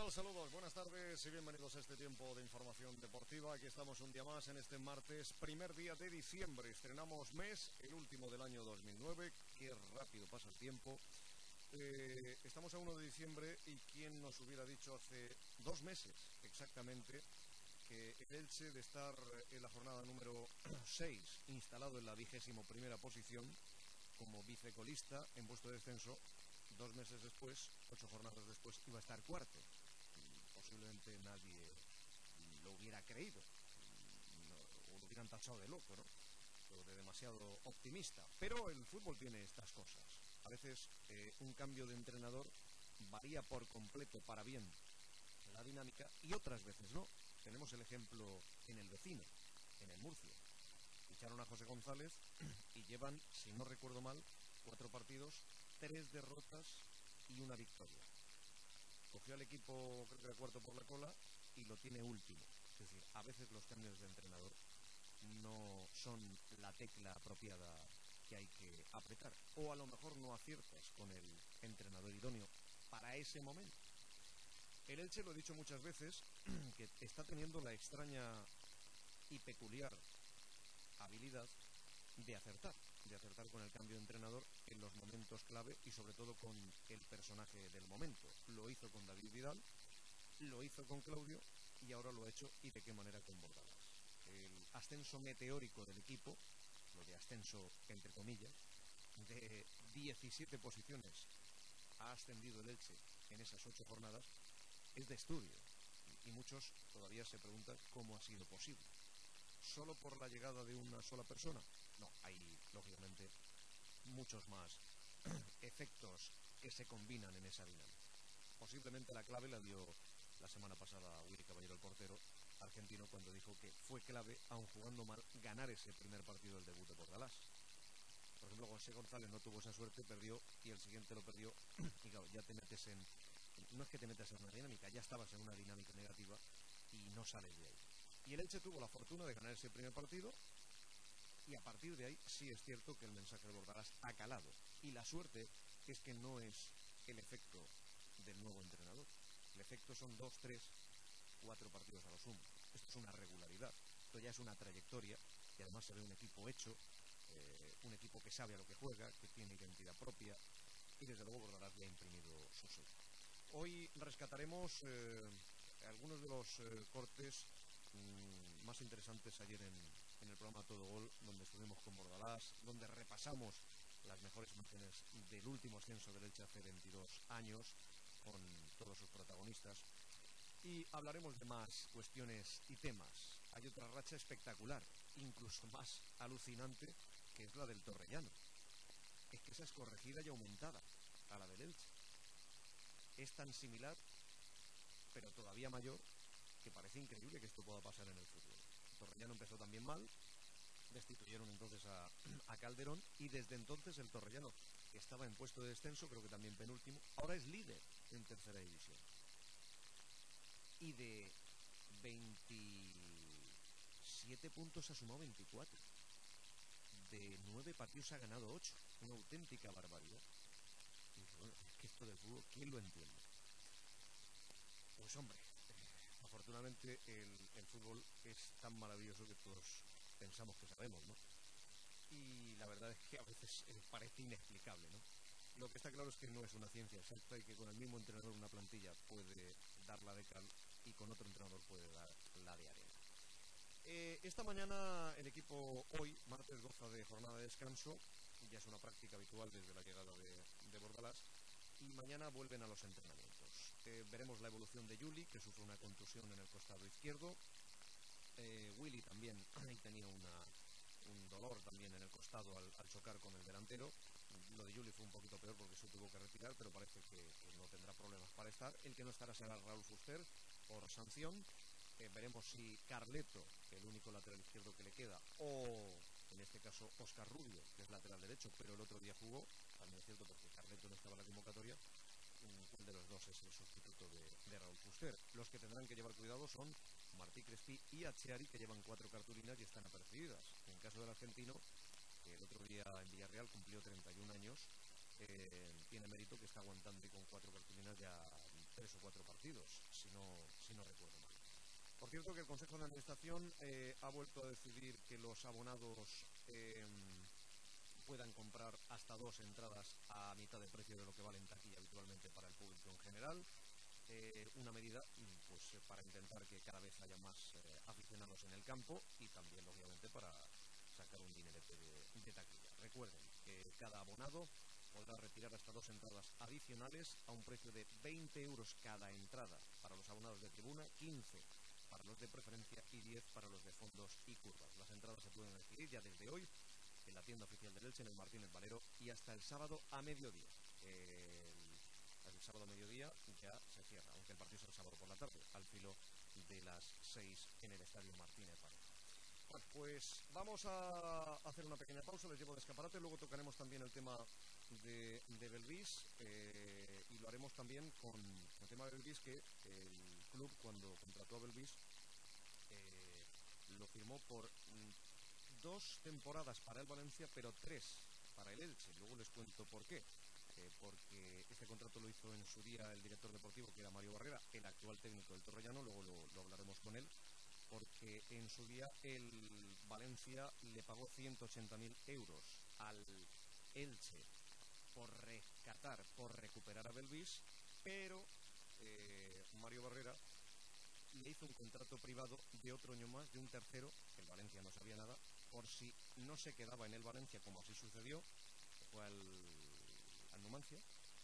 tal? Saludos, buenas tardes y bienvenidos a este tiempo de información deportiva. Aquí estamos un día más en este martes, primer día de diciembre. Estrenamos mes, el último del año 2009. Qué rápido pasa el tiempo. Estamos a 1 de diciembre y quién nos hubiera dicho hace 2 meses exactamente que el Elche, de estar en la jornada número 6, instalado en la 21ª posición como vicecolista en puesto de descenso, 2 meses después, 8 jornadas después, iba a estar cuarto. Posiblemente nadie lo hubiera creído, o lo hubieran tachado de loco, ¿no? O de demasiado optimista. Pero el fútbol tiene estas cosas. A veces un cambio de entrenador varía por completo para bien la dinámica y otras veces no. Tenemos el ejemplo en el vecino, en el Murcia. Ficharon a José González y llevan, si no recuerdo mal, 4 partidos, 3 derrotas y 1 victoria. Cogió al equipo, creo que era cuarto por la cola, y lo tiene último. Es decir, a veces los cambios de entrenador no son la tecla apropiada que hay que apretar. O a lo mejor no aciertas con el entrenador idóneo para ese momento. El Elche, lo he dicho muchas veces, que está teniendo la extraña y peculiar habilidad de acertar con el cambio de entrenador en los momentos clave y sobre todo con el personaje del momento. Lo hizo con David Vidal, lo hizo con Claudio y ahora lo ha hecho, y de qué manera, con Bordalás. El ascenso meteórico del equipo, lo de ascenso entre comillas, de 17 posiciones ha ascendido el Elche en esas 8 jornadas, es de estudio y muchos todavía se preguntan cómo ha sido posible. ¿Solo por la llegada de una sola persona? No, hay lógicamente muchos más efectos que se combinan en esa dinámica. Posiblemente la clave la dio la semana pasada Willy Caballero, el portero argentino, cuando dijo que fue clave, aun jugando mal, ganar ese primer partido del debut de Bordalás. Por ejemplo, José González no tuvo esa suerte, perdió, y el siguiente lo perdió, y claro, ya te metes en... No es que te metas en una dinámica, ya estabas en una dinámica negativa y no sales de ahí. Y el Elche tuvo la fortuna de ganar ese primer partido, y a partir de ahí sí es cierto que el mensaje de Bordalás ha calado. Y la suerte es que no es el efecto del nuevo entrenador. El efecto son 2, 3, 4 partidos a lo sumo. Esto es una regularidad, esto ya es una trayectoria, y además se ve un equipo hecho, un equipo que sabe a lo que juega, que tiene identidad propia, y desde luego Bordalás le ha imprimido su sello. Hoy rescataremos algunos de los cortes más interesantes ayer en el programa Todo Gol, donde estuvimos con Bordalás, donde repasamos las mejores imágenes del último ascenso del Elche hace 22 años, con todos sus protagonistas, y hablaremos de más cuestiones y temas. Hay otra racha espectacular, incluso más alucinante, que es la del Torrellano. Es que esa es corregida y aumentada a la del Elche. Es tan similar, pero todavía mayor, que parece increíble que esto pueda pasar en el fútbol. Torrellano empezó también mal, destituyeron entonces a Calderón, y desde entonces el Torrellano, que estaba en puesto de descenso, creo que también penúltimo, ahora es líder en tercera división. Y de 27 puntos ha sumado 24. De 9 partidos ha ganado 8. Una auténtica barbaridad. Y dice, bueno, es que esto del fútbol, ¿quién lo entiende? Pues hombre, afortunadamente el fútbol es tan maravilloso que todos pensamos que sabemos, ¿no? Y la verdad es que a veces parece inexplicable, ¿no? Lo que está claro es que no es una ciencia exacta y que con el mismo entrenador una plantilla puede dar la de cal y con otro entrenador puede dar la de arena. Esta mañana el equipo, hoy, martes, goza de jornada de descanso. Ya es una práctica habitual desde la llegada de Bordalás. Y mañana vuelven a los entrenamientos. Veremos la evolución de Juli, que sufre una contusión en el costado izquierdo. Willy también tenía un dolor también en el costado al chocar con el delantero. Lo de Juli fue un poquito peor porque se tuvo que retirar, pero parece que no tendrá problemas para estar. El que no estará será Raúl Fuster por sanción. Veremos si Carleto, el único lateral izquierdo que le queda, o en este caso Óscar Rubio, que es lateral derecho, pero el otro día jugó, también es cierto porque Carleto no estaba en la convocatoria, cuál de los dos es el sustituto de Raúl Fuster. Los que tendrán que llevar cuidado son Martí Crespi y Acheari, que llevan 4 cartulinas y están apercibidas. En caso del argentino, que el otro día en Villarreal cumplió 31 años, tiene mérito que está aguantando y con 4 cartulinas ya 3 o 4 4 partidos, si no recuerdo mal. Por cierto, que el Consejo de Administración ha vuelto a decidir que los abonados puedan comprar hasta 2 entradas a mitad de precio de lo que vale en taquilla habitualmente para el público en general. Una medida pues para intentar que cada vez haya más aficionados en el campo y también, lógicamente, para sacar un dinerete de taquilla. Recuerden que cada abonado podrá retirar hasta 2 entradas adicionales a un precio de 20 euros cada entrada para los abonados de tribuna, 15 para los de preferencia y 10 para los de fondos y curvas. Las entradas se pueden adquirir ya desde hoy en la tienda oficial del Elche, en el Martínez Valero, y hasta el sábado a mediodía. El sábado a mediodía ya se cierra, aunque el partido será el sábado por la tarde, al filo de las 6 en el Estadio Martínez Valero. Bueno, pues vamos a hacer una pequeña pausa, les llevo de escaparate, luego tocaremos también el tema de Belvis, y lo haremos también con el tema de Belvis, que el club, cuando contrató a Belvis, lo firmó por 2 temporadas para el Valencia, pero 3 para el Elche. Luego les cuento por qué. Porque este contrato lo hizo en su día el director deportivo, que era Mario Barrera, el actual técnico del Torrellano, luego lo hablaremos con él, porque en su día el Valencia le pagó 180.000 euros al Elche por rescatar, por recuperar a Belvis, pero Mario Barrera le hizo un contrato privado de otro año más, de un tercero, el Valencia no sabía nada, por si no se quedaba en el Valencia, como así sucedió, fue al Numancia,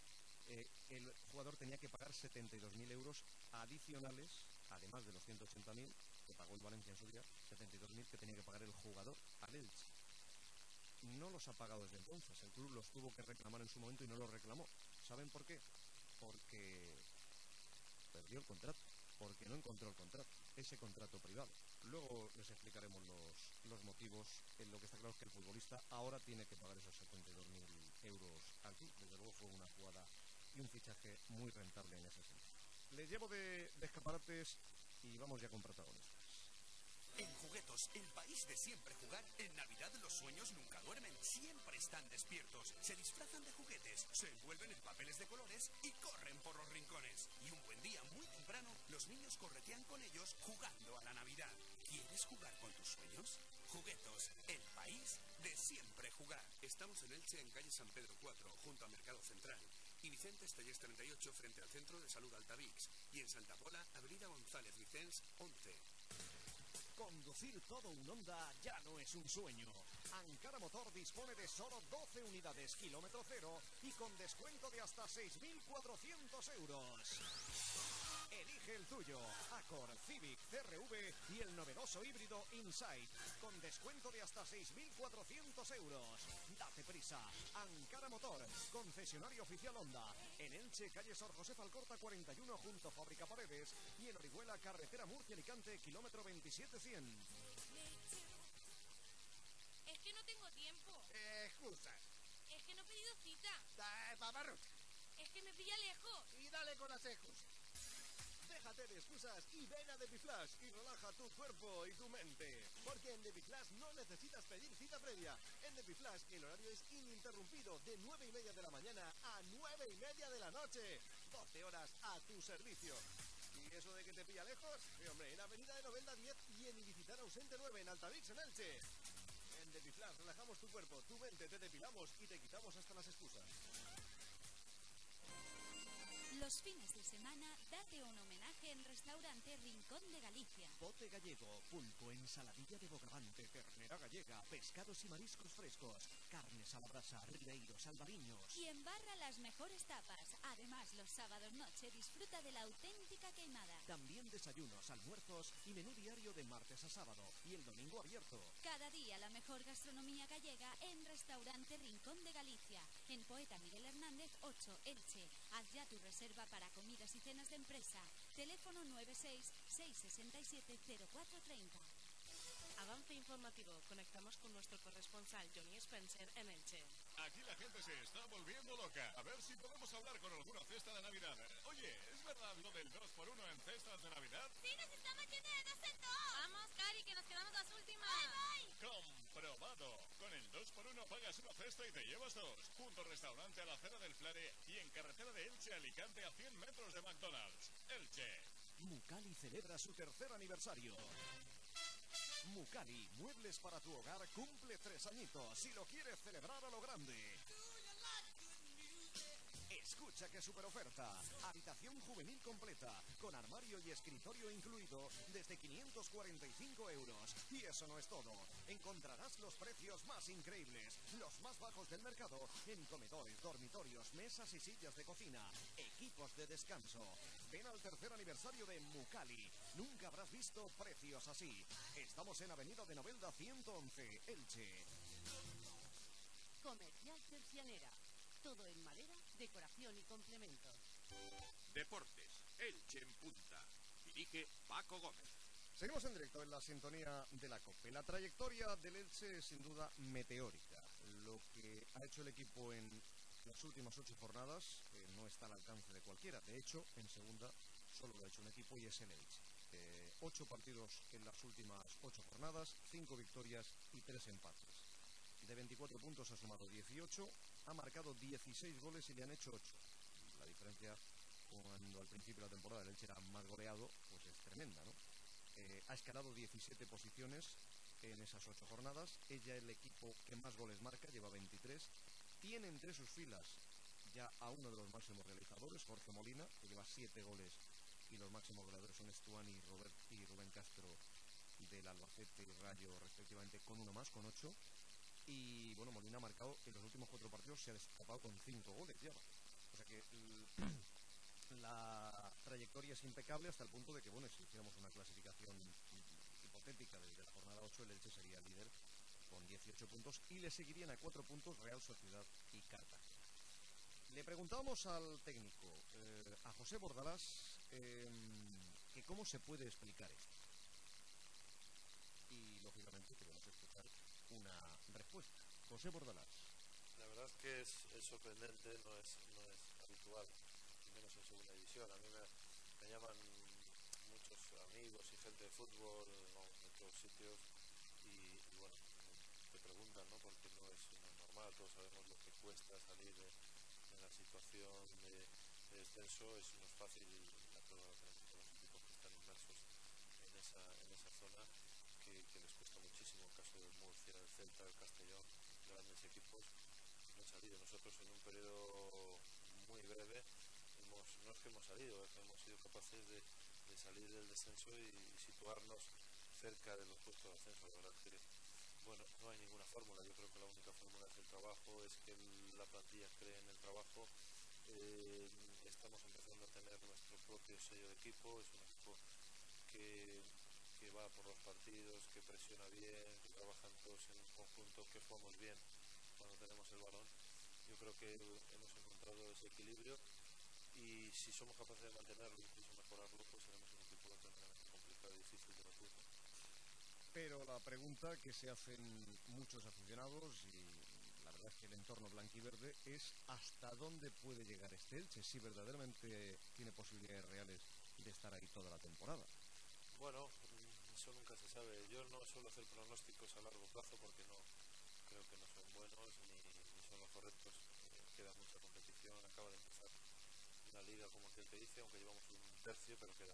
el jugador tenía que pagar 72.000 euros adicionales, además de los 180.000 que pagó el Valencia en su día, 72.000 que tenía que pagar el jugador al Elche. No los ha pagado desde entonces, el club los tuvo que reclamar en su momento y no los reclamó. ¿Saben por qué? Porque perdió el contrato, porque no encontró el contrato, ese contrato privado. Luego les explicaremos los motivos. Lo que está claro es que el futbolista ahora tiene que pagar esos 72.000 euros al club. Desde luego fue una jugada y un fichaje muy rentable en ese sentido. Les llevo de escaparates y vamos ya con protagonistas. En Juguetos, el país de siempre jugar, en Navidad los sueños nunca duermen, siempre están despiertos, se disfrazan de juguetes, se envuelven en papeles de colores y corren por los rincones. Y un buen día, muy temprano, los niños corretean con ellos jugando a la Navidad. ¿Quieres jugar con tus sueños? Juguetos, el país de siempre jugar. Estamos en Elche, en calle San Pedro 4, junto al Mercado Central. Y Vicente Estellés 38, frente al Centro de Salud Altavix. Y en Santa Pola, avenida González Vicens 11. Conducir todo un Honda ya no es un sueño. Ankara Motor dispone de solo 12 unidades kilómetro cero y con descuento de hasta 6.400 euros. Elige el tuyo, Accord, Civic, CR-V y el novedoso híbrido Insight, con descuento de hasta 6.400 euros. Date prisa, Ankara Motor, concesionario oficial Honda, en Elche, calle Sor José Alcorta 41, junto a Fábrica Paredes, y en Orihuela, carretera Murcia-Alicante, kilómetro 27-100. Es que no tengo tiempo. Excusa. Es que no he pedido cita. Paparrucha. Es que me pilla lejos. Y dale con las excusas. Déjate de excusas y ven a Depiflash y relaja tu cuerpo y tu mente. Porque en Depiflash no necesitas pedir cita previa. En Depiflash el horario es ininterrumpido de 9:30 de la mañana a 9:30 de la noche. 12 horas a tu servicio. ¿Y eso de que te pilla lejos? Hombre, en Avenida de Novelda 10 y en Ilicitán Ausente 9 en Altavix, en Elche. En Depiflash relajamos tu cuerpo, tu mente, te depilamos y te quitamos hasta las excusas. Los fines de semana, date un homenaje en Restaurante Rincón de Galicia. Bote gallego, pulpo, ensaladilla de bogavante, ternera gallega, pescados y mariscos frescos, carnes a la brasa, ribeiros, albariños. Y embarra las mejores tapas. Además, los sábados noche disfruta de la auténtica queimada. También desayunos, almuerzos y menú diario de martes a sábado. Y el domingo abierto. Cada día la mejor gastronomía gallega en Restaurante Rincón de Galicia. En Poeta Miguel Hernández 8, Elche. Haz ya tu reserva para comidas y cenas de empresa. Teléfono 96-667-0430. Avance informativo. Conectamos con nuestro corresponsal Johnny Spencer en Elche. Aquí la gente se está volviendo loca. A ver si podemos hablar con alguna cesta de Navidad. Oye, es verdad lo del 2x1 en cestas de Navidad? ¡Sí, nos estamos yendo de 2 en 2! Vamos, Cari, que nos quedamos las últimas. ¡Bye, ¡Comprobado! Con el 2x1 pagas una cesta y te llevas dos. Junto restaurante a la acera del Flare y en carretera de Elche a Alicante a 100 metros de McDonald's. Elche. Mucali celebra su tercer aniversario. Mucali, muebles para tu hogar, cumple 3 añitos y lo quieres celebrar a lo grande. Escucha qué super oferta. Habitación juvenil completa, con armario y escritorio incluido, desde 545 euros. Y eso no es todo. Encontrarás los precios más increíbles, los más bajos del mercado, en comedores, dormitorios, mesas y sillas de cocina, equipos de descanso. Ven al tercer aniversario de Mucali. Nunca habrás visto precios así. Estamos en Avenida de Novelda 111, Elche. Comercial Tercianera. Todo en madera, decoración y complementos. Deportes, Elche en punta. Dirige Paco Gómez. Seguimos en directo en la sintonía de la COPE. La trayectoria del Elche es sin duda meteórica. Lo que ha hecho el equipo en las últimas 8 jornadas no está al alcance de cualquiera. De hecho, en segunda solo lo ha hecho un equipo y es el Elche. 8 partidos en las últimas 8 jornadas, 5 victorias y 3 empates. De 24 puntos ha sumado 18, ha marcado 16 goles y le han hecho 8. La diferencia, cuando al principio de la temporada el Elche era más goleado, pues es tremenda, ¿no? Ha escalado 17 posiciones en esas 8 jornadas. Ella es el equipo que más goles marca, lleva 23. Tiene entre sus filas ya a uno de los máximos realizadores, Jorge Molina, que lleva 7 goles, y los máximos goleadores son Estuani y Rubén Castro del Albacete y Rayo, respectivamente, con uno más, con 8. Y bueno, Molina ha marcado en los últimos 4 partidos, se ha destapado con 5 goles ya. O sea que la trayectoria es impecable hasta el punto de que, bueno, si hiciéramos una clasificación hipotética desde la jornada 8, el Elche sería líder con 18 puntos y le seguirían a 4 puntos Real Sociedad y Cartagena. Le preguntábamos al técnico, a José Bordalás, que cómo se puede explicar esto. Y lógicamente queremos escuchar una respuesta. José Bordalás. La verdad es que es sorprendente, no es habitual, menos en segunda división. A mí me llaman muchos amigos y gente de fútbol, ¿no?, de todos sitios, y bueno, te preguntan, ¿no?, porque no es normal. Todos sabemos lo que cuesta salir de la situación de descenso. No es fácil, la prueba la tenemos con los equipos que están inmersos en esa zona, que les cuesta muchísimo. El caso del Murcia, del Celta, del Castellón, grandes equipos no han salido. Nosotros en un periodo muy breve no es que hemos salido, es que hemos sido capaces de salir del descenso y situarnos cerca de los puestos de ascenso. La verdad es que, bueno, no hay ninguna fórmula. Yo creo que la única fórmula es el trabajo, es que la plantilla cree en el trabajo. Estamos empezando a tener nuestro propio sello de equipo. Es un equipo que va por los partidos, que presiona bien, que trabajan todos en conjunto, que jugamos bien cuando tenemos el balón. Yo creo que hemos encontrado ese equilibrio, y si somos capaces de mantenerlo, incluso mejorarlo, pues seremos un equipo tremendamente complicado y difícil de batir. Pero la pregunta que se hacen muchos aficionados, y la verdad es que el entorno blanquiverde, es ¿hasta dónde puede llegar este Elche? Si verdaderamente tiene posibilidades reales de estar ahí toda la temporada. Bueno, eso nunca se sabe. Yo no suelo hacer pronósticos a largo plazo porque no creo que no son buenos ni son los correctos. Queda mucha competición, acaba de empezar una liga, como aquel que dice, aunque llevamos un tercio, pero quedan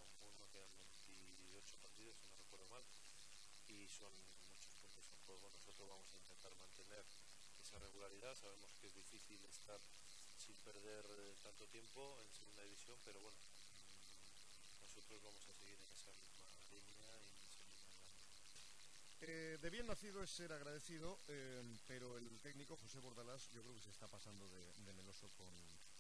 28 partidos, si no recuerdo mal, y son muchos puntos en juego. Nosotros vamos a intentar mantener esa regularidad. Sabemos que es difícil estar sin perder tanto tiempo en segunda división, pero bueno, nosotros vamos a seguir en esa misma línea y en esa misma dinámica. De bien nacido es ser agradecido, pero el técnico José Bordalás yo creo que se está pasando de meloso con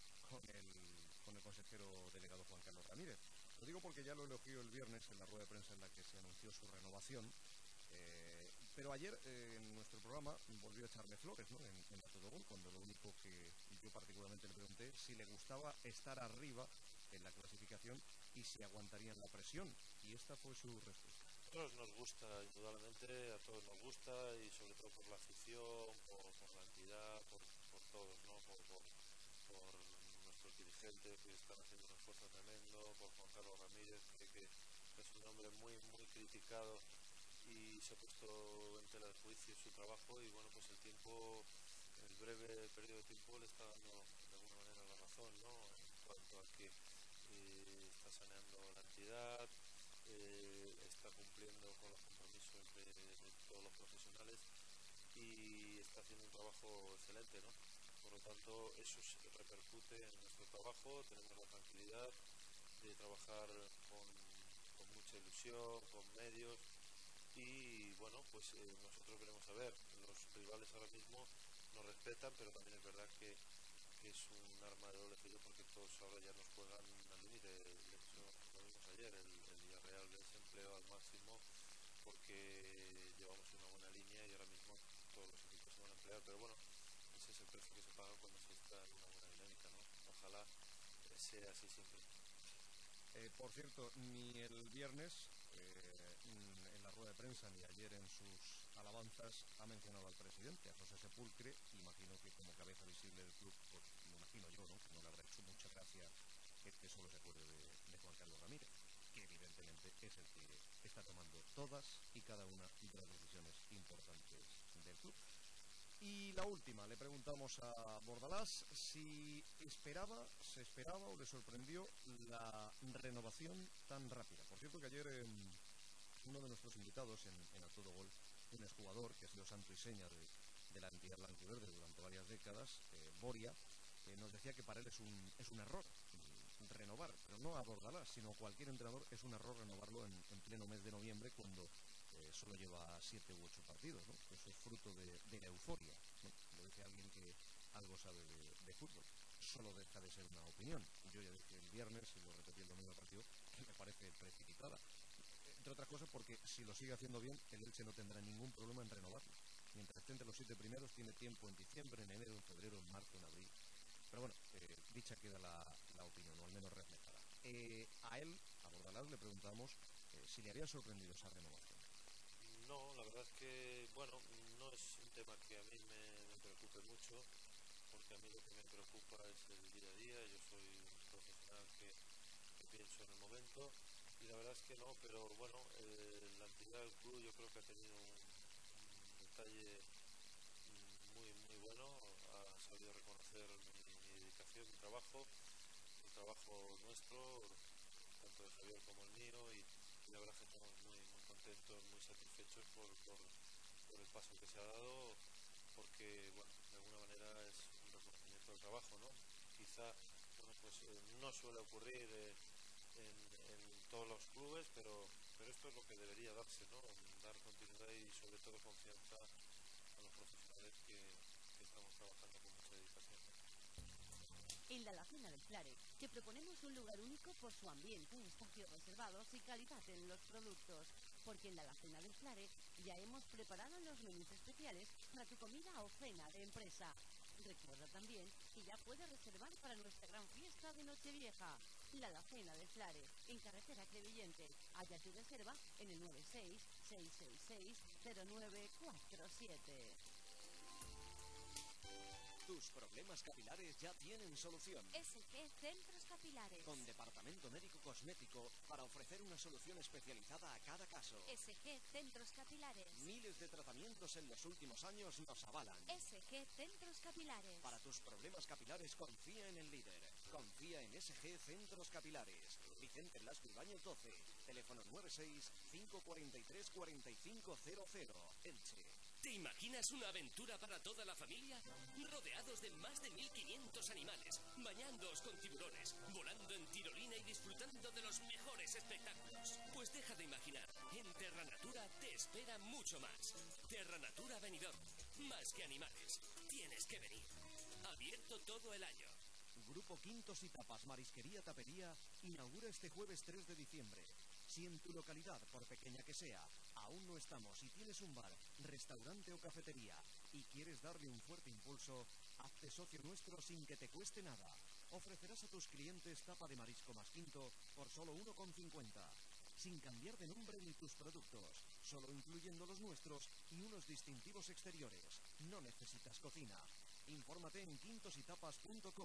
el consejero delegado Juan Carlos Ramírez. Lo digo porque ya lo elogió el viernes en la rueda de prensa en la que se anunció su renovación, pero ayer en nuestro programa volvió a echarme flores, ¿no?, en A Todo Gol, cuando lo único que yo particularmente le pregunté si le gustaba estar arriba en la clasificación y si aguantarían la presión, y esta fue su respuesta. A todos nos gusta, indudablemente, a todos nos gusta, y sobre todo por la afición, por la entidad, por todos, ¿no?, por nuestros dirigentes, gente que están haciendo un esfuerzo tremendo, por Juan Carlos Ramírez, que es un hombre muy, muy criticado y se ha puesto en tela de juicio su trabajo y bueno, pues el tiempo, el breve periodo de tiempo le está dando de alguna manera la razón, ¿no? En cuanto a que está saneando la entidad, está cumpliendo con los compromisos de todos los profesionales y está haciendo un trabajo excelente, ¿no? Por lo tanto, eso repercute en nuestro trabajo, tenemos la tranquilidad de trabajar con mucha ilusión, con medios y bueno, pues nosotros veremos a ver, los rivales ahora mismo nos respetan, pero también es verdad que es un arma de doble filo porque todos ahora ya nos juegan al límite. De hecho, lo vimos ayer, el Villarreal desempleo al máximo porque llevamos una buena línea y ahora mismo todos los equipos se van a emplear, pero bueno, ese es el precio que se paga cuando se está en una buena dinámica, ¿no? Ojalá sea así siempre. Por cierto, ni el viernes en la rueda de prensa ni ayer en sus alabanzas ha mencionado al presidente, a José Sepulcre. Imagino que como cabeza visible del club, pues me imagino yo, ¿no?, que no le habrá hecho mucha gracia que solo se acuerde de Juan Carlos Ramírez, que evidentemente es el que está tomando todas y cada una de las decisiones importantes del club. Y la última, le preguntamos a Bordalás si se esperaba o le sorprendió la renovación tan rápida. Por cierto que ayer uno de nuestros invitados en A Todo Gol, un exjugador que ha sido santo y seña de la entidad blanquiverde durante varias décadas, Boria, nos decía que para él es un error renovar, pero no a Bordalás, sino cualquier entrenador es un error renovarlo en pleno mes de noviembre cuando solo lleva 7 u 8 partidos, ¿no? Eso es fruto de la euforia, ¿no? Lo dice alguien que algo sabe de fútbol. Solo deja de ser una opinión. Yo ya dije el viernes, y lo repetí el domingo partido, que me parece precipitada. Entre otras cosas porque si lo sigue haciendo bien, el Elche no tendrá ningún problema en renovarlo. Mientras esté entre los 7 primeros, tiene tiempo en diciembre, en enero, en febrero, en marzo, en abril. Pero bueno, dicha queda la opinión, o al menos reflejada. A él, a Bordalás, le preguntamos si le había sorprendido esa renovación. No, la verdad es que, bueno, no es un tema que a mí me preocupe mucho, porque a mí lo que me preocupa es el día a día. Yo soy un profesional que pienso en el momento y la verdad es que no, pero bueno, la entidad del club yo creo que ha tenido un detalle muy, muy bueno, ha sabido reconocer mi dedicación, mi trabajo, el trabajo nuestro, tanto de Javier como el mío, y la verdad es que estamos muy, muy contentos, muy satisfechos por el paso que se ha dado, porque, bueno, de alguna manera es un reconocimiento del trabajo, ¿no? Quizá, bueno, pues no suele ocurrir en todos los clubes, pero esto es lo que debería darse, ¿no? Dar continuidad y sobre todo confianza a los profesionales que estamos trabajando con mucha dedicación. En la Alacena del Flare te proponemos un lugar único por su ambiente, espacios reservados y calidad en los productos. Porque en la Alacena del Flare ya hemos preparado los menús especiales para tu comida o cena de empresa. Recuerda también que ya puedes reservar para nuestra gran fiesta de Nochevieja. La Alacena del Flare, en carretera Crevillente. Haya tu reserva en el 96-666-0947. Tus problemas capilares ya tienen solución. SG Centros Capilares. Con departamento médico cosmético para ofrecer una solución especializada a cada caso. SG Centros Capilares. Miles de tratamientos en los últimos años nos avalan. SG Centros Capilares. Para tus problemas capilares confía en el líder. Confía en SG Centros Capilares. Vicente Blasco Ibáñez 12. Teléfono 96 543 4500. Elche. ¿Te imaginas una aventura para toda la familia? Rodeados de más de 1500 animales, bañándoos con tiburones, volando en tirolina y disfrutando de los mejores espectáculos. Pues deja de imaginar, en Terra Natura te espera mucho más. Terra Natura Benidorm, más que animales, tienes que venir. Abierto todo el año. Grupo Quintos y Tapas Marisquería Tapería inaugura este jueves 3 de diciembre. Si en tu localidad, por pequeña que sea, aún no estamos y tienes un bar, restaurante o cafetería y quieres darle un fuerte impulso, hazte socio nuestro sin que te cueste nada. Ofrecerás a tus clientes tapa de marisco más quinto por solo 1,50. Sin cambiar de nombre ni tus productos, solo incluyendo los nuestros y unos distintivos exteriores. No necesitas cocina. Infórmate en quintosytapas.com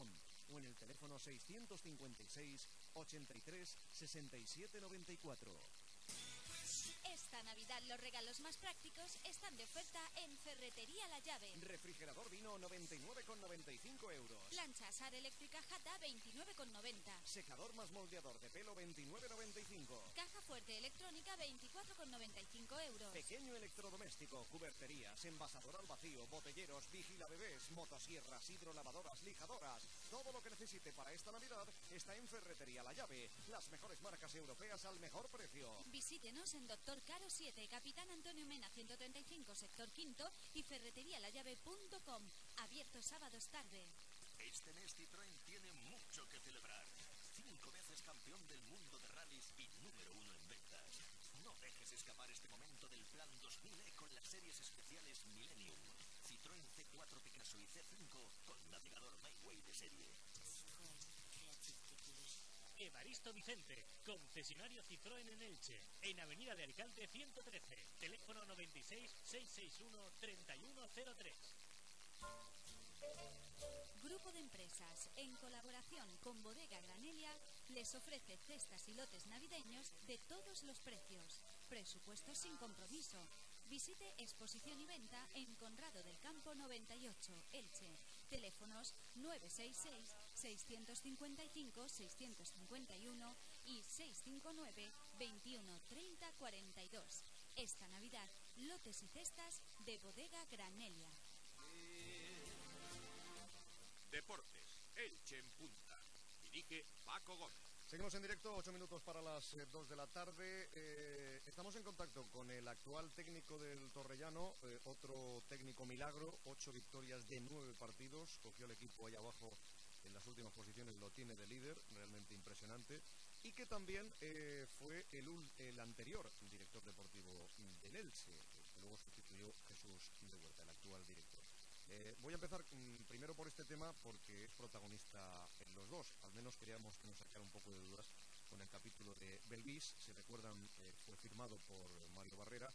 o en el teléfono 656 83 67 94. Esta Navidad los regalos más prácticos están de oferta en Ferretería La Llave. Refrigerador Vino 99,95 euros. Plancha Asar eléctrica Jata 29,90. Secador más moldeador de pelo 29,95. Caja fuerte electrónica 24,95 euros. Pequeño electrodoméstico, cuberterías, envasador al vacío, botelleros, vigilabebés, motosierras, hidrolavadoras, lijadoras. Todo lo que necesite para esta Navidad está en Ferretería La Llave. Las mejores marcas europeas al mejor precio. Visítenos en Doctor Caro 7, Capitán Antonio Mena 135, sector quinto y ferreterialallave.com. Abierto sábados tarde. Este mes Citroën tiene mucho que celebrar. 5 veces campeón del mundo de rallies y número 1 en ventas. No dejes escapar este momento del plan 2000E con las series especiales Millennium. Citroën C4 Picasso y C5 con navegador MyWay de serie. Evaristo Vicente, concesionario Citroën en Elche, en Avenida de Alicante 113, teléfono 96 661 3103. Grupo de Empresas, en colaboración con Bodega Granelia, les ofrece cestas y lotes navideños de todos los precios. Presupuestos sin compromiso. Visite exposición y venta en Conrado del Campo 98, Elche. Teléfonos 966 655 651 y 659 21 30 42. Esta Navidad, lotes y cestas de Bodega Granelia. Deportes, Elche en punta. Dirige Paco Gómez. Seguimos en directo, 8 minutos para las 2 de la tarde. Estamos en contacto con el actual técnico del Torrellano, otro técnico milagro, 8 victorias de 9 partidos. Cogió el equipo ahí abajo en las últimas posiciones, lo tiene de líder, realmente impresionante. Y que también fue el anterior director deportivo del Elche, que luego sustituyó Jesús de Huerta, el actual director. Voy a empezar primero por este tema porque es protagonista en los dos. Al menos queríamos que nos sacara un poco de dudas con el capítulo de Belvis. Si recuerdan, fue firmado por Mario Barrera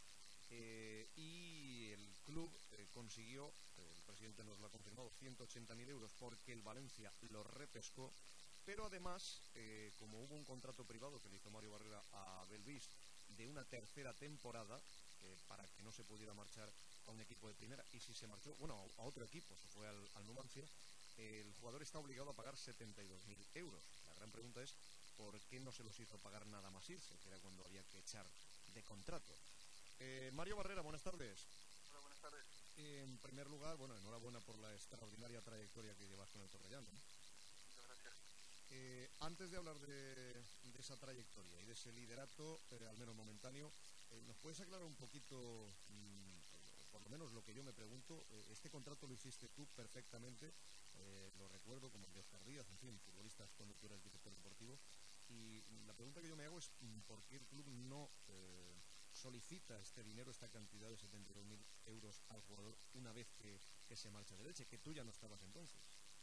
y el club consiguió, el presidente nos lo ha confirmado, 180.000 euros porque el Valencia lo repescó. Pero además, como hubo un contrato privado que le hizo Mario Barrera a Belvis de una tercera temporada, para que no se pudiera marchar a un equipo de primera, y si se marchó, bueno, a otro equipo, se fue al Numancia, el jugador está obligado a pagar 72.000 euros. La gran pregunta es, ¿por qué no se los hizo pagar nada más irse? Que era cuando había que echar de contrato. Mario Barrera, buenas tardes. Hola, buenas tardes. En primer lugar, bueno, enhorabuena por la extraordinaria trayectoria que llevas con el Torrellano. Muchas gracias. Antes de hablar de esa trayectoria y de ese liderato, al menos momentáneo, ¿nos puedes aclarar un poquito, por lo menos lo que yo me pregunto? Este contrato lo hiciste tú perfectamente, lo recuerdo como el de Oscar Díaz, en fin, futbolistas cuando tú eras director deportivo, y la pregunta que yo me hago es ¿por qué el club no solicita este dinero, esta cantidad de 72.000 euros al jugador una vez que se marcha del Elche, que tú ya no estabas entonces?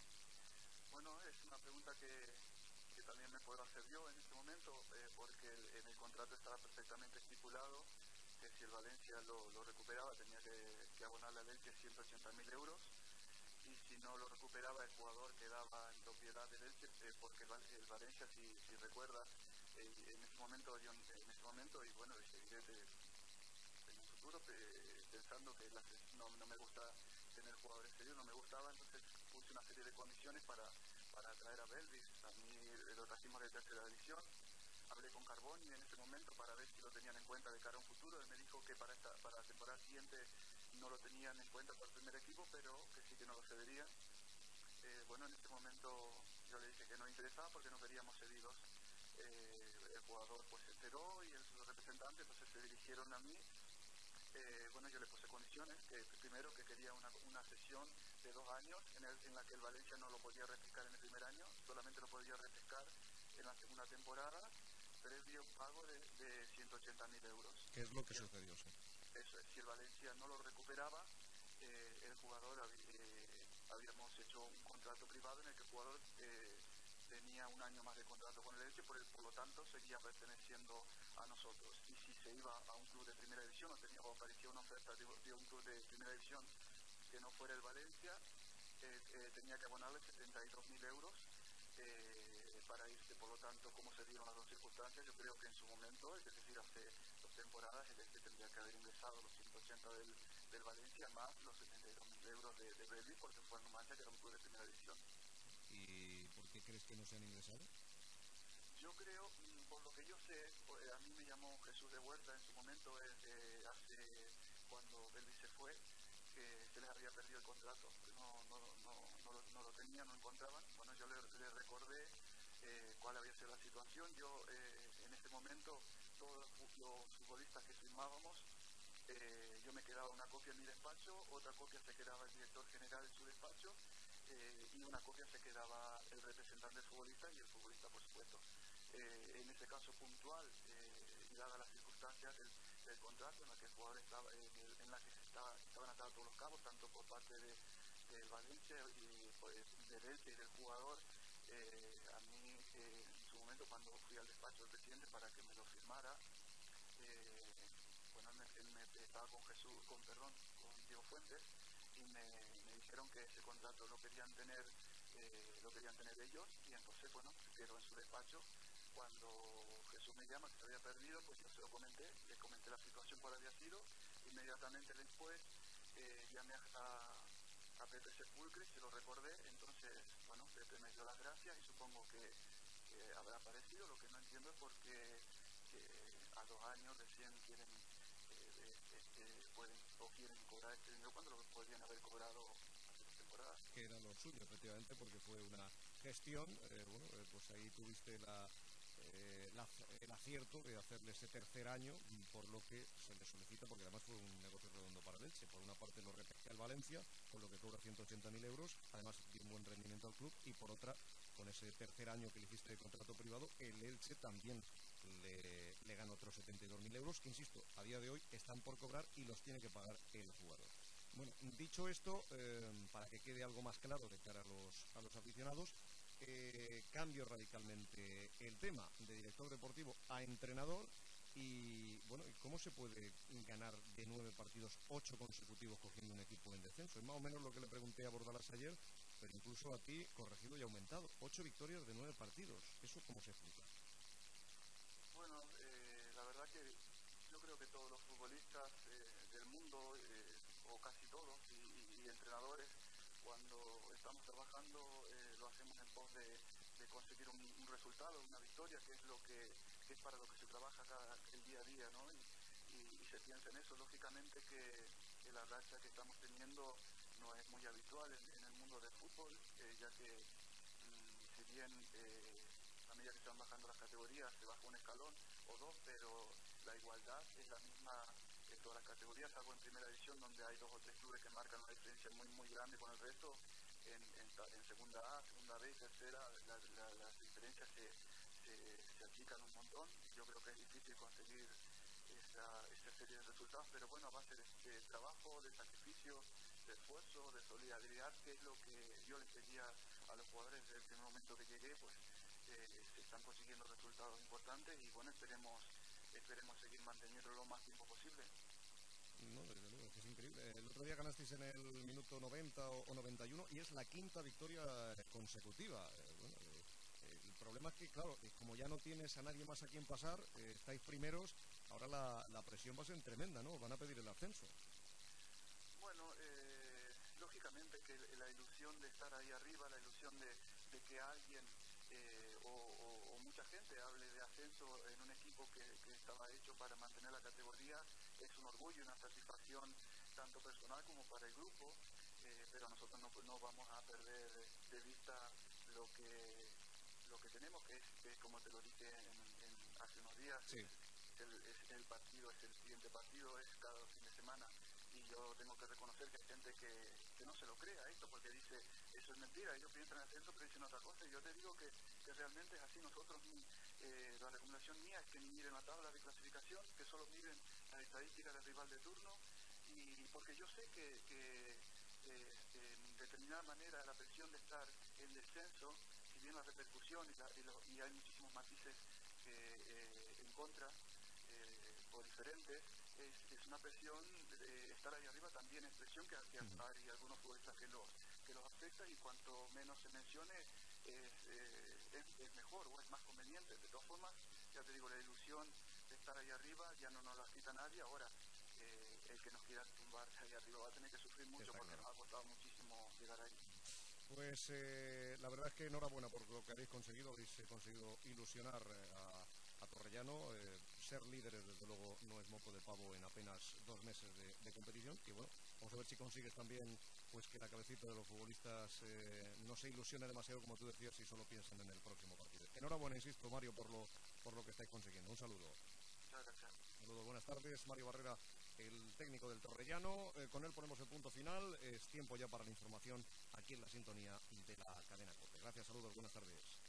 Bueno, es una pregunta que también me puedo hacer yo en este momento, porque en el contrato estaba perfectamente estipulado que si el Valencia lo recuperaba tenía que abonarle al Elche 180.000 euros, y si no lo recuperaba el jugador quedaba en propiedad del Elche, porque el Valencia, si recuerda, en ese momento y bueno, y seguiré en el futuro pensando que no me gusta tener jugadores serios, no me gustaba, entonces puse una serie de condiciones para traer a Belvis. A mí lo trajimos de tercera división, hablé con Carboni en ese momento para ver si lo tenían en cuenta de cara a un futuro. Él me dijo que para la temporada siguiente no lo tenían en cuenta para el primer equipo, pero que sí que no lo cederían. Bueno, en ese momento yo le dije que no interesaba porque no queríamos cedidos. El jugador pues se enteró y los representantes pues se dirigieron a mí. Bueno, yo le puse condiciones, que primero que quería una sesión de 2 años en la que el Valencia no lo podía refrescar en el primer año, solamente lo podía refrescar en la segunda temporada, previo pago de 180.000 euros. ¿Qué es lo que sucedió? Sí. Eso es, si el Valencia no lo recuperaba, el jugador habíamos hecho un contrato privado en el que el jugador tenía un año más de contrato con el Elche, por lo tanto seguía perteneciendo a nosotros. Y si se iba a un club de primera división o aparecía una oferta de un club de primera división que no fuera el Valencia, tenía que abonarle 72.000 euros para irse. Por lo tanto, como se dieron las dos circunstancias, yo creo que en su momento, es decir, hace 2 temporadas, el Elche tendría que haber ingresado los 180 del Valencia más los 72.000 euros de Belvis, porque fue en Numancia, que era un club de primera división. ¿Y por qué crees que no se han ingresado? Yo creo, por lo que yo sé, a mí me llamó Jesús de Huerta en su momento, cuando Belvis se fue, que se les había perdido el contrato, no lo tenían, no encontraban. Bueno, yo le recordé cuál había sido la situación. Yo en ese momento, todos los futbolistas que firmábamos, yo me quedaba una copia en mi despacho, otra copia se quedaba el director general en su despacho, y una copia se quedaba el representante del futbolista y el futbolista, por supuesto. En ese caso puntual, y dadas las circunstancias del contrato en la que el jugador estaba, en la que estaban atados todos los cabos, tanto por parte del Valencia y del Elche y del jugador, a mí en su momento, cuando fui al despacho del presidente para que me lo firmara, bueno, él me estaba con Diego Fuentes, y me dijeron que ese contrato lo querían tener ellos, y entonces, bueno, quedó en su despacho. Cuando Jesús me llama que se había perdido, pues yo se lo comenté, le comenté la situación cuál había sido. Inmediatamente después llamé a Pepe Sepulcre, se lo recordé. Entonces, bueno, Pepe me dio las gracias y supongo que habrá aparecido. Lo que no entiendo es por qué a 2 años recién quieren cobrar este dinero cuando lo podrían haber cobrado hace 2 temporadas. Que era lo suyo, efectivamente, porque fue una gestión, pues ahí tuviste el acierto de hacerle ese tercer año, por lo que se le solicita, porque además fue un negocio redondo para el Elche. Por una parte lo repesca el Valencia, con lo que cobra 180.000 euros, además dio un buen rendimiento al club, y por otra, con ese tercer año que le hiciste de contrato privado, el Elche también le gana otros 72.000 euros, que insisto, a día de hoy están por cobrar y los tiene que pagar el jugador. Bueno, dicho esto, para que quede algo más claro de cara a los aficionados, cambio radicalmente el tema de director deportivo a entrenador. Y bueno, ¿cómo se puede ganar de 9 partidos 8 consecutivos cogiendo un equipo en descenso? Es más o menos lo que le pregunté a Bordalas ayer, pero incluso a ti corregido y aumentado. 8 victorias de 9 partidos. ¿Eso cómo se explica? Bueno, la verdad que yo creo que todos los futbolistas del mundo, o casi todos, y entrenadores, cuando estamos trabajando, lo hacemos en pos de conseguir un resultado, una victoria, que es para lo que se trabaja el día a día, ¿no? Y se piensa en eso. Lógicamente que la racha que estamos teniendo no es muy habitual en el mundo del fútbol, ya que si bien a medida que se van bajando las categorías se baja un escalón o dos, pero la igualdad es la misma en todas las categorías, salvo en primera división, donde hay 2 o 3 clubes que marcan una diferencia muy muy grande con el resto. En segunda A, segunda B y tercera, las diferencias se achican un montón. Yo creo que es difícil conseguir esa serie de resultados, pero bueno, a base de trabajo, de sacrificio, de esfuerzo, de solidaridad, que es lo que yo les pedía a los jugadores desde el primer momento que llegué, pues se están consiguiendo resultados importantes, y bueno, esperemos seguir manteniéndolo lo más tiempo posible. No, desde luego, es increíble. El otro día ganasteis en el minuto 90 o 91 y es la 5ª victoria consecutiva. El problema es que, claro, como ya no tienes a nadie más a quien pasar, estáis primeros, ahora la presión va a ser tremenda, ¿no? Van a pedir el ascenso. Bueno, lógicamente que la ilusión de estar ahí arriba, la ilusión de que alguien o mucha gente hable de ascenso en un equipo que estaba hecho para mantener la categoría, es un orgullo y una satisfacción tanto personal como para el grupo, pero nosotros no vamos a perder de vista lo que tenemos, que es como te lo dije hace unos días, sí. es el partido, es el siguiente partido, es cada fin de semana. Y yo tengo que reconocer que hay gente que no se lo crea esto, porque dice, eso es mentira, ellos piensan en ascenso pero dicen otra cosa. Y yo te digo que realmente es así. Nosotros, la recomendación mía es que ni miren la tabla de clasificación, que solo miren las estadísticas del rival de turno, y porque yo sé que en determinada manera la presión de estar en descenso, si bien la repercusión y hay muchísimos matices en contra, por diferentes, es una presión, estar ahí arriba también es presión, que hay algunos futbolistas que los afecta, y cuanto menos se mencione, es mejor o es más conveniente. De todas formas, ya te digo, la ilusión de estar ahí arriba ya no nos la quita nadie. Ahora, el que nos quiera tumbar ahí arriba va a tener que sufrir mucho porque nos ha costado muchísimo llegar ahí. Pues la verdad es que enhorabuena por lo que habéis conseguido ilusionar a Torrellano. Ser líderes, desde luego, no es moco de pavo en apenas 2 meses de competición. Y bueno, vamos a ver si consigues también pues que la cabecita de los futbolistas no se ilusione demasiado, como tú decías, y solo piensen en el próximo partido. Enhorabuena, insisto, Mario, por lo que estáis consiguiendo. Un saludo. Muchas gracias. Saludos, buenas tardes. Mario Barrera, el técnico del Torrellano. Con él ponemos el punto final. Es tiempo ya para la información aquí en la sintonía de la cadena COPE. Gracias, saludos, buenas tardes.